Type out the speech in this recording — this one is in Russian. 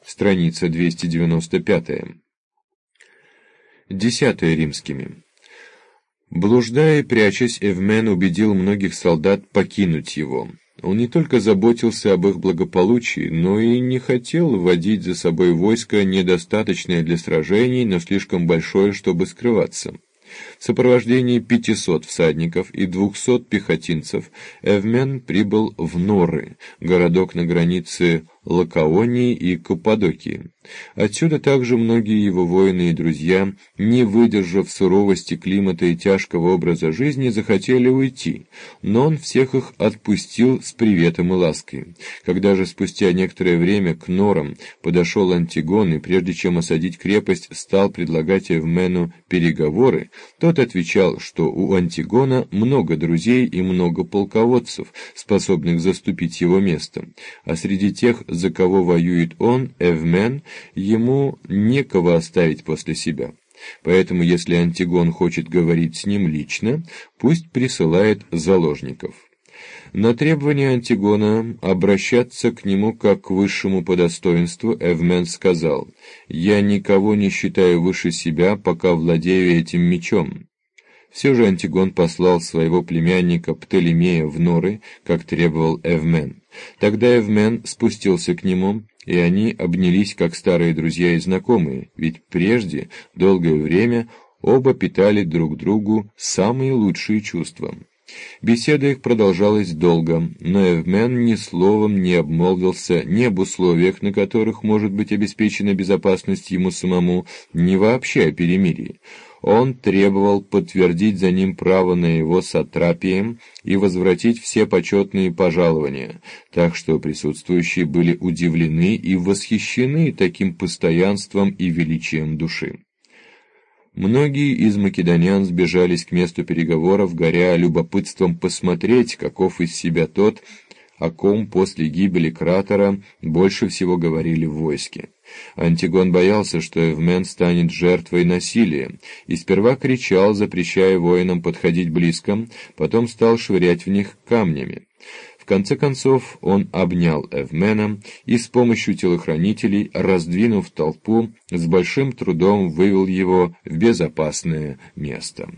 страница 295. 10 римскими. Блуждая и прячась, Эвмен убедил многих солдат покинуть его. Он не только заботился об их благополучии, но и не хотел водить за собой войско, недостаточное для сражений, но слишком большое, чтобы скрываться. В сопровождении 500 всадников и 200 пехотинцев Эвмен прибыл в Норы, городок на границе Лакаонии и Каппадокии. Отсюда также многие его воины и друзья, не выдержав суровости климата и тяжкого образа жизни, захотели уйти, но он всех их отпустил с приветом и лаской. Когда же спустя некоторое время к Норам подошел Антигон и, прежде чем осадить крепость, стал предлагать Эвмену переговоры, тот отвечал, что у Антигона много друзей и много полководцев, способных заступить его место, а среди тех, за кого воюет он, Эвмен, ему некого оставить после себя. Поэтому, если Антигон хочет говорить с ним лично, пусть присылает заложников. На требование Антигона обращаться к нему как к высшему по достоинству Эвмен сказал: «Я никого не считаю выше себя, пока владею этим мечом». Все же Антигон послал своего племянника Птолемея в Норы, как требовал Эвмен. Тогда Эвмен спустился к нему, и они обнялись как старые друзья и знакомые, ведь прежде, долгое время, оба питали друг другу самые лучшие чувства. Беседа их продолжалась долго, но Эвмен ни словом не обмолвился ни об условиях, на которых может быть обеспечена безопасность ему самому, ни вообще о перемирии. Он требовал подтвердить за ним право на его сатрапием и возвратить все почетные пожалования, так что присутствующие были удивлены и восхищены таким постоянством и величием души. Многие из македонян сбежались к месту переговоров, горя любопытством посмотреть, каков из себя тот, о ком после гибели Кратора больше всего говорили в войске. Антигон боялся, что Эвмен станет жертвой насилия, и сперва кричал, запрещая воинам подходить близко, потом стал швырять в них камнями. В конце концов он обнял Эвмена и с помощью телохранителей, раздвинув толпу, с большим трудом вывел его в безопасное место.